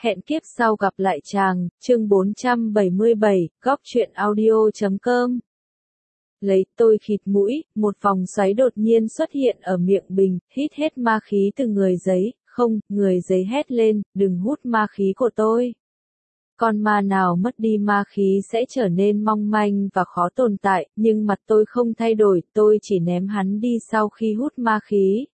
Hẹn kiếp sau gặp lại chàng, chương 477, góc truyện audio.com. Lấy tôi khịt mũi, một vòng xoáy đột nhiên xuất hiện ở miệng bình, hít hết ma khí từ người giấy, không, người giấy hét lên, đừng hút ma khí của tôi. Con ma nào mất đi ma khí sẽ trở nên mong manh và khó tồn tại, nhưng mặt tôi không thay đổi, tôi chỉ ném hắn đi sau khi hút ma khí.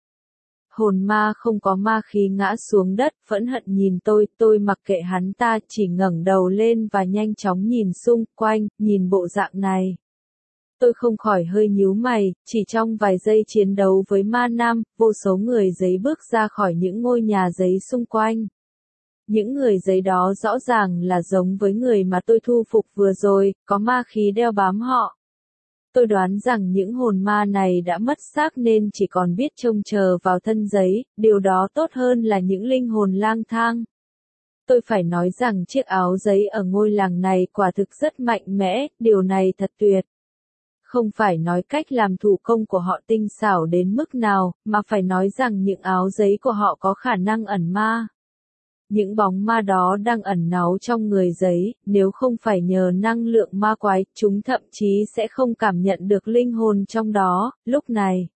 Hồn ma không có ma khí ngã xuống đất, phẫn hận nhìn tôi mặc kệ hắn ta, chỉ ngẩng đầu lên và nhanh chóng nhìn xung quanh, nhìn bộ dạng này. Tôi không khỏi hơi nhíu mày, chỉ trong vài giây chiến đấu với ma nam, vô số người giấy bước ra khỏi những ngôi nhà giấy xung quanh. Những người giấy đó rõ ràng là giống với người mà tôi thu phục vừa rồi, có ma khí đeo bám họ. Tôi đoán rằng những hồn ma này đã mất xác nên chỉ còn biết trông chờ vào thân giấy, điều đó tốt hơn là những linh hồn lang thang. Tôi phải nói rằng chiếc áo giấy ở ngôi làng này quả thực rất mạnh mẽ, điều này thật tuyệt. Không phải nói cách làm thủ công của họ tinh xảo đến mức nào, mà phải nói rằng những áo giấy của họ có khả năng ẩn ma. Những bóng ma đó đang ẩn náu trong người giấy, nếu không phải nhờ năng lượng ma quái, chúng thậm chí sẽ không cảm nhận được linh hồn trong đó. Lúc này,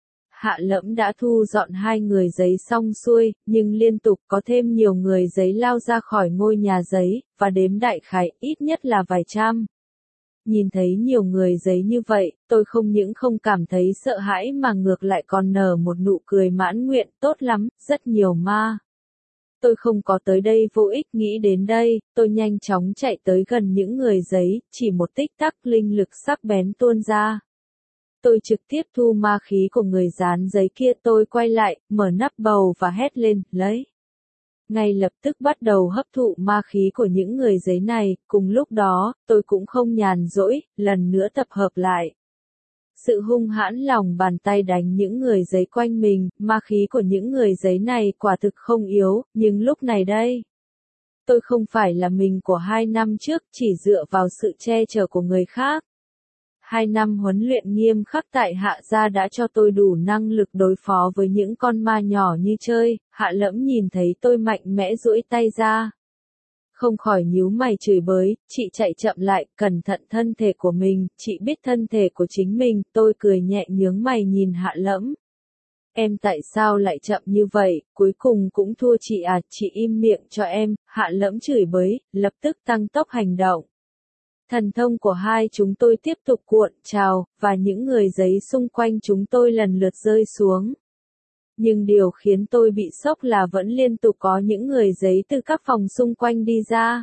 Hạ Lẫm đã thu dọn hai người giấy xong xuôi, nhưng liên tục có thêm nhiều người giấy lao ra khỏi ngôi nhà giấy, và đếm đại khái ít nhất là vài trăm. Nhìn thấy nhiều người giấy như vậy, tôi không những không cảm thấy sợ hãi mà ngược lại còn nở một nụ cười mãn nguyện, tốt lắm, rất nhiều ma. Tôi không có tới đây vô ích, nghĩ đến đây, tôi nhanh chóng chạy tới gần những người giấy, chỉ một tích tắc linh lực sắc bén tuôn ra. Tôi trực tiếp thu ma khí của người dán giấy kia, tôi quay lại, mở nắp bầu và hét lên, lấy. Ngay lập tức bắt đầu hấp thụ ma khí của những người giấy này, cùng lúc đó, tôi cũng không nhàn rỗi, lần nữa tập hợp lại. Sự hung hãn lòng bàn tay đánh những người giấy quanh mình, ma khí của những người giấy này quả thực không yếu, nhưng lúc này đây. Tôi không phải là mình của 2 năm trước, chỉ dựa vào sự che chở của người khác. 2 năm huấn luyện nghiêm khắc tại Hạ gia đã cho tôi đủ năng lực đối phó với những con ma nhỏ như chơi. Hạ Lẫm nhìn thấy tôi mạnh mẽ duỗi tay ra. Không khỏi nhíu mày chửi bới, chị chạy chậm lại, cẩn thận thân thể của mình, chị biết thân thể của chính mình, tôi cười nhẹ nhướng mày nhìn Hạ Lẫm. Em tại sao lại chậm như vậy, cuối cùng cũng thua chị à, chị im miệng cho em, Hạ Lẫm chửi bới, lập tức tăng tốc hành động. Thần thông của hai chúng tôi tiếp tục cuộn trào, và những người giấy xung quanh chúng tôi lần lượt rơi xuống. Nhưng điều khiến tôi bị sốc là vẫn liên tục có những người giấy từ các phòng xung quanh đi ra.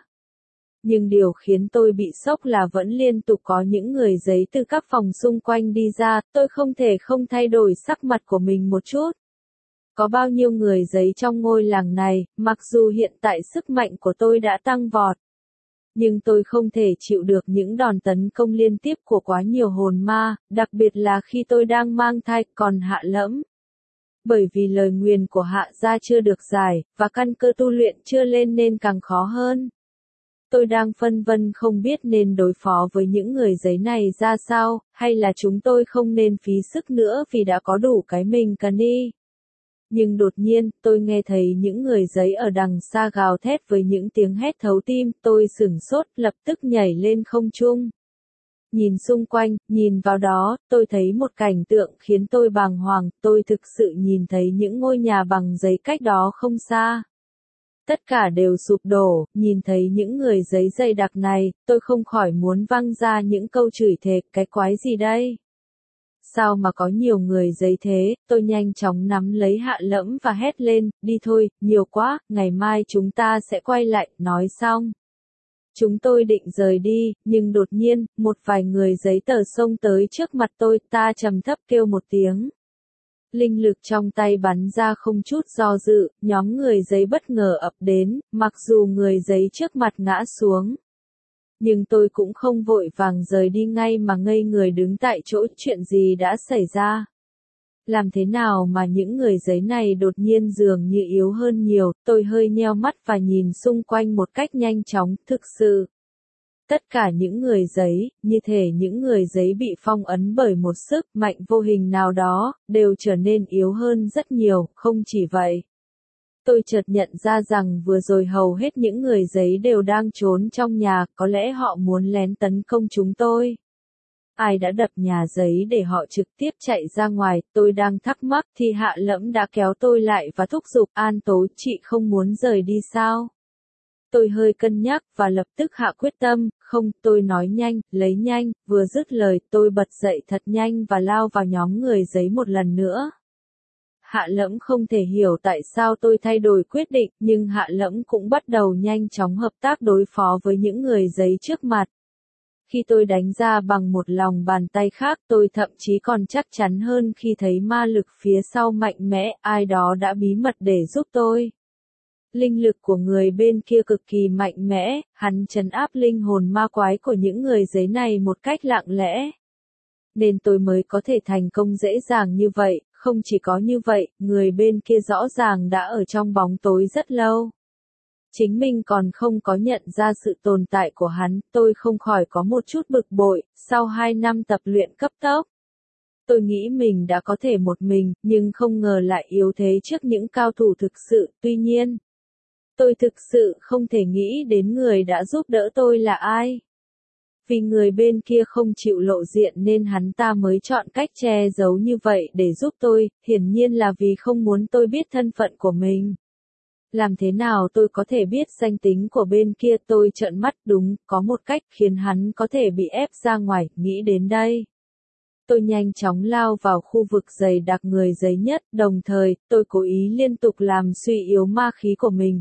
Tôi không thể không thay đổi sắc mặt của mình một chút. Có bao nhiêu người giấy trong ngôi làng này, mặc dù hiện tại sức mạnh của tôi đã tăng vọt. Nhưng tôi không thể chịu được những đòn tấn công liên tiếp của quá nhiều hồn ma, đặc biệt là khi tôi đang mang thai, còn Hạ Lẫm. Bởi vì lời nguyền của Hạ gia chưa được giải, và căn cơ tu luyện chưa lên nên càng khó hơn. Tôi đang phân vân không biết nên đối phó với những người giấy này ra sao, hay là chúng tôi không nên phí sức nữa vì đã có đủ cái mình cần đi. Nhưng đột nhiên, tôi nghe thấy những người giấy ở đằng xa gào thét với những tiếng hét thấu tim, tôi sửng sốt, lập tức nhảy lên không trung. Nhìn xung quanh, nhìn vào đó, tôi thấy một cảnh tượng khiến tôi bàng hoàng, tôi thực sự nhìn thấy những ngôi nhà bằng giấy cách đó không xa. Tất cả đều sụp đổ, nhìn thấy những người giấy dày đặc này, tôi không khỏi muốn văng ra những câu chửi thề, cái quái gì đây? Sao mà có nhiều người giấy thế, tôi nhanh chóng nắm lấy Hạ Lẫm và hét lên, đi thôi, nhiều quá, ngày mai chúng ta sẽ quay lại, nói xong. Chúng tôi định rời đi, nhưng đột nhiên, một vài người giấy tờ xông tới trước mặt tôi, ta trầm thấp kêu một tiếng. Linh lực trong tay bắn ra không chút do dự, nhóm người giấy bất ngờ ập đến, mặc dù người giấy trước mặt ngã xuống. Nhưng tôi cũng không vội vàng rời đi ngay mà ngây người đứng tại chỗ, chuyện gì đã xảy ra. Làm thế nào mà những người giấy này đột nhiên dường như yếu hơn nhiều, tôi hơi nheo mắt và nhìn xung quanh một cách nhanh chóng, thực sự. Tất cả những người giấy, như thể những người giấy bị phong ấn bởi một sức mạnh vô hình nào đó, đều trở nên yếu hơn rất nhiều, không chỉ vậy. Tôi chợt nhận ra rằng vừa rồi hầu hết những người giấy đều đang trốn trong nhà, có lẽ họ muốn lén tấn công chúng tôi. Ai đã đập nhà giấy để họ trực tiếp chạy ra ngoài, tôi đang thắc mắc thì Hạ Lẫm đã kéo tôi lại và thúc giục, An Tố, chị không muốn rời đi sao? Tôi hơi cân nhắc và lập tức hạ quyết tâm, không, tôi nói nhanh, lấy nhanh, vừa dứt lời tôi bật dậy thật nhanh và lao vào nhóm người giấy một lần nữa. Hạ Lẫm không thể hiểu tại sao tôi thay đổi quyết định, nhưng Hạ Lẫm cũng bắt đầu nhanh chóng hợp tác đối phó với những người giấy trước mặt. Khi tôi đánh ra bằng một lòng bàn tay khác, tôi thậm chí còn chắc chắn hơn khi thấy ma lực phía sau mạnh mẽ, ai đó đã bí mật để giúp tôi. Linh lực của người bên kia cực kỳ mạnh mẽ, hắn trấn áp linh hồn ma quái của những người giấy này một cách lặng lẽ. Nên tôi mới có thể thành công dễ dàng như vậy, không chỉ có như vậy, người bên kia rõ ràng đã ở trong bóng tối rất lâu. Chính mình còn không có nhận ra sự tồn tại của hắn, tôi không khỏi có một chút bực bội, sau 2 năm tập luyện cấp tốc. Tôi nghĩ mình đã có thể một mình, nhưng không ngờ lại yếu thế trước những cao thủ thực sự, tuy nhiên. Tôi thực sự không thể nghĩ đến người đã giúp đỡ tôi là ai. Vì người bên kia không chịu lộ diện nên hắn ta mới chọn cách che giấu như vậy để giúp tôi, hiển nhiên là vì không muốn tôi biết thân phận của mình. Làm thế nào tôi có thể biết danh tính của bên kia? Tôi trợn mắt, đúng, có một cách khiến hắn có thể bị ép ra ngoài, nghĩ đến đây. Tôi nhanh chóng lao vào khu vực dày đặc người giấy nhất, đồng thời, tôi cố ý liên tục làm suy yếu ma khí của mình,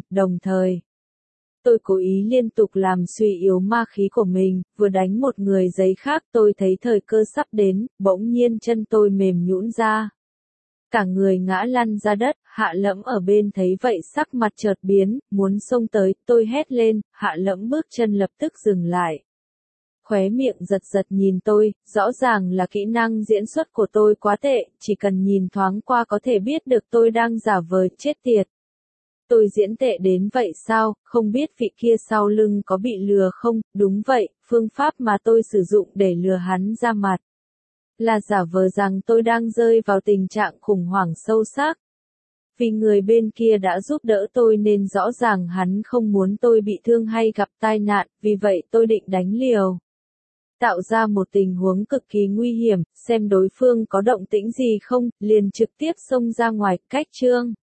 vừa đánh một người giấy khác tôi thấy thời cơ sắp đến, bỗng nhiên chân tôi mềm nhũn ra. Cả người ngã lăn ra đất, Hạ Lẫm ở bên thấy vậy sắc mặt chợt biến, muốn xông tới, tôi hét lên, Hạ Lẫm bước chân lập tức dừng lại. Khóe miệng giật giật nhìn tôi, rõ ràng là kỹ năng diễn xuất của tôi quá tệ, chỉ cần nhìn thoáng qua có thể biết được tôi đang giả vờ, chết tiệt. Tôi diễn tệ đến vậy sao, không biết vị kia sau lưng có bị lừa không? Đúng vậy, phương pháp mà tôi sử dụng để lừa hắn ra mặt là giả vờ rằng tôi đang rơi vào tình trạng khủng hoảng sâu sắc. Vì người bên kia đã giúp đỡ tôi nên rõ ràng hắn không muốn tôi bị thương hay gặp tai nạn, vì vậy tôi định đánh liều. Tạo ra một tình huống cực kỳ nguy hiểm, xem đối phương có động tĩnh gì không, liền trực tiếp xông ra ngoài, cách chương.